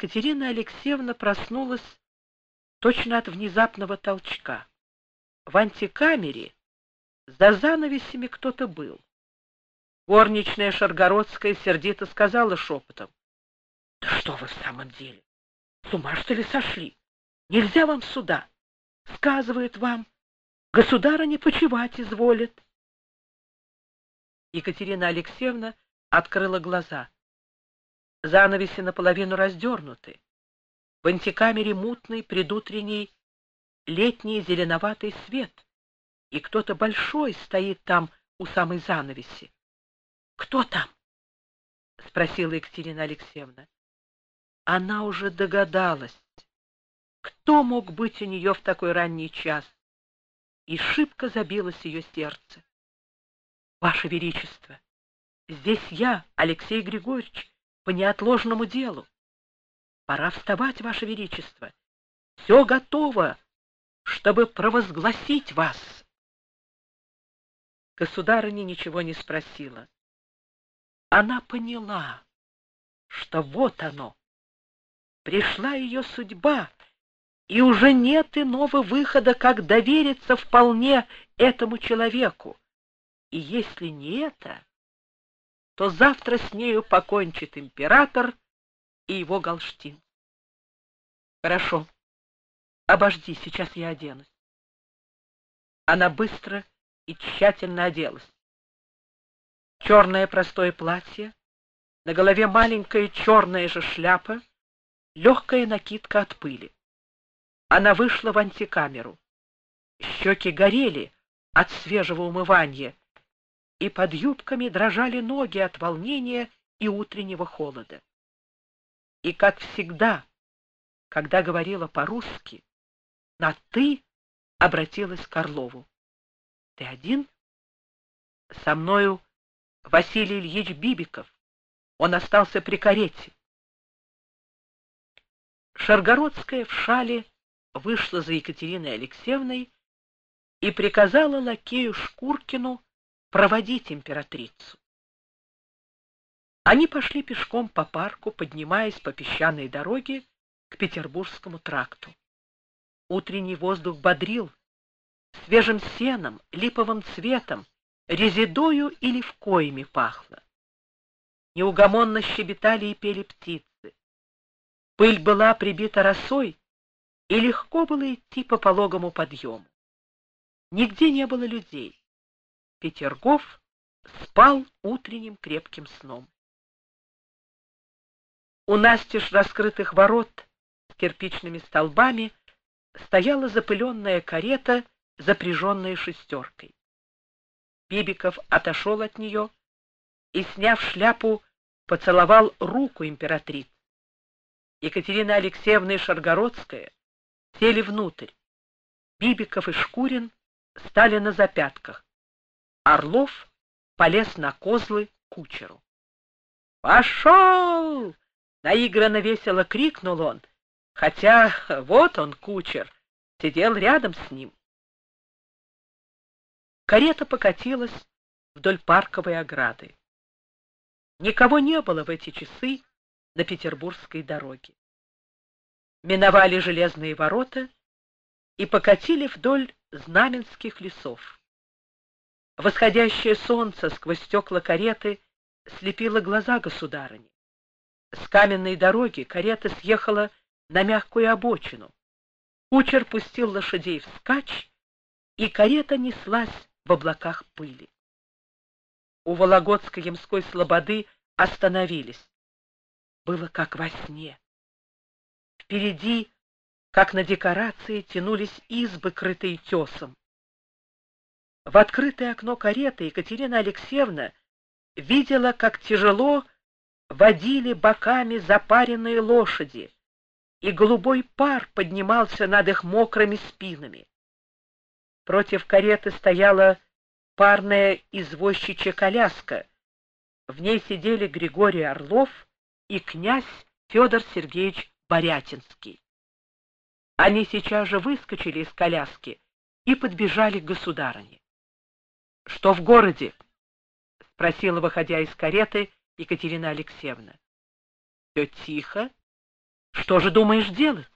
Екатерина Алексеевна проснулась точно от внезапного толчка. В антикамере за занавесями кто-то был. Горничная Шаргородская сердито сказала шепотом: — Да что вы в самом деле? С ума что ли сошли? Нельзя вам сюда. Сказывают вам, государыня почивать изволит. Екатерина Алексеевна открыла глаза. Занавеси наполовину раздернуты. В антикамере мутный предутренний летний зеленоватый свет, и кто-то большой стоит там у самой занавеси. — Кто там? — спросила Екатерина Алексеевна. Она уже догадалась, кто мог быть у нее в такой ранний час, и шибко забилось ее сердце. — Ваше Величество, здесь я, Алексей Григорьевич, по неотложному делу. Пора вставать, Ваше Величество. Все готово, чтобы провозгласить вас. Государыня ничего не спросила. Она поняла, что вот оно. Пришла ее судьба, и уже нет иного выхода, как довериться вполне этому человеку. И если не это, то завтра с нею покончит император и его Галштин. Хорошо, обожди, сейчас я оденусь. Она быстро и тщательно оделась. Черное простое платье, на голове маленькая черная же шляпа, легкая накидка от пыли. Она вышла в антикамеру. Щеки горели от свежего умывания, и под юбками дрожали ноги от волнения и утреннего холода. И, как всегда, когда говорила по-русски, на «ты» обратилась к Орлову. — Ты один? — Со мною Василий Ильич Бибиков. Он остался при карете. Шаргородская в шале вышла за Екатериной Алексеевной и приказала лакею Шкуркину проводить императрицу. Они пошли пешком по парку, поднимаясь по песчаной дороге к Петербургскому тракту. Утренний воздух бодрил свежим сеном, липовым цветом, резедою и левкоями пахло. Неугомонно щебетали и пели птицы. Пыль была прибита росой, и легко было идти по пологому подъему. Нигде не было людей. Петергоф спал утренним крепким сном. У настежь раскрытых ворот с кирпичными столбами стояла запыленная карета, запряженная шестеркой. Бибиков отошел от нее и, сняв шляпу, поцеловал руку императрицы. Екатерина Алексеевна и Шаргородская сели внутрь. Бибиков и Шкурин стали на запятках. Орлов полез на козлы кучеру. «Пошел!» — наигранно весело крикнул он, хотя вот он, кучер, сидел рядом с ним. Карета покатилась вдоль парковой ограды. Никого не было в эти часы на петербургской дороге. Миновали железные ворота и покатили вдоль знаменских лесов. Восходящее солнце сквозь стекла кареты слепило глаза государыни. С каменной дороги карета съехала на мягкую обочину. Кучер пустил лошадей вскачь, и карета неслась в облаках пыли. У Вологодско-Ямской слободы остановились. Было как во сне. Впереди, как на декорации, тянулись избы, крытые тесом. В открытое окно кареты Екатерина Алексеевна видела, как тяжело водили боками запаренные лошади, и голубой пар поднимался над их мокрыми спинами. Против кареты стояла парная извозчичья коляска. В ней сидели Григорий Орлов и князь Федор Сергеевич Борятинский. Они сейчас же выскочили из коляски и подбежали к государыне. — Что в городе? — спросила, выходя из кареты, Екатерина Алексеевна. — Все тихо, Что же думаешь делать?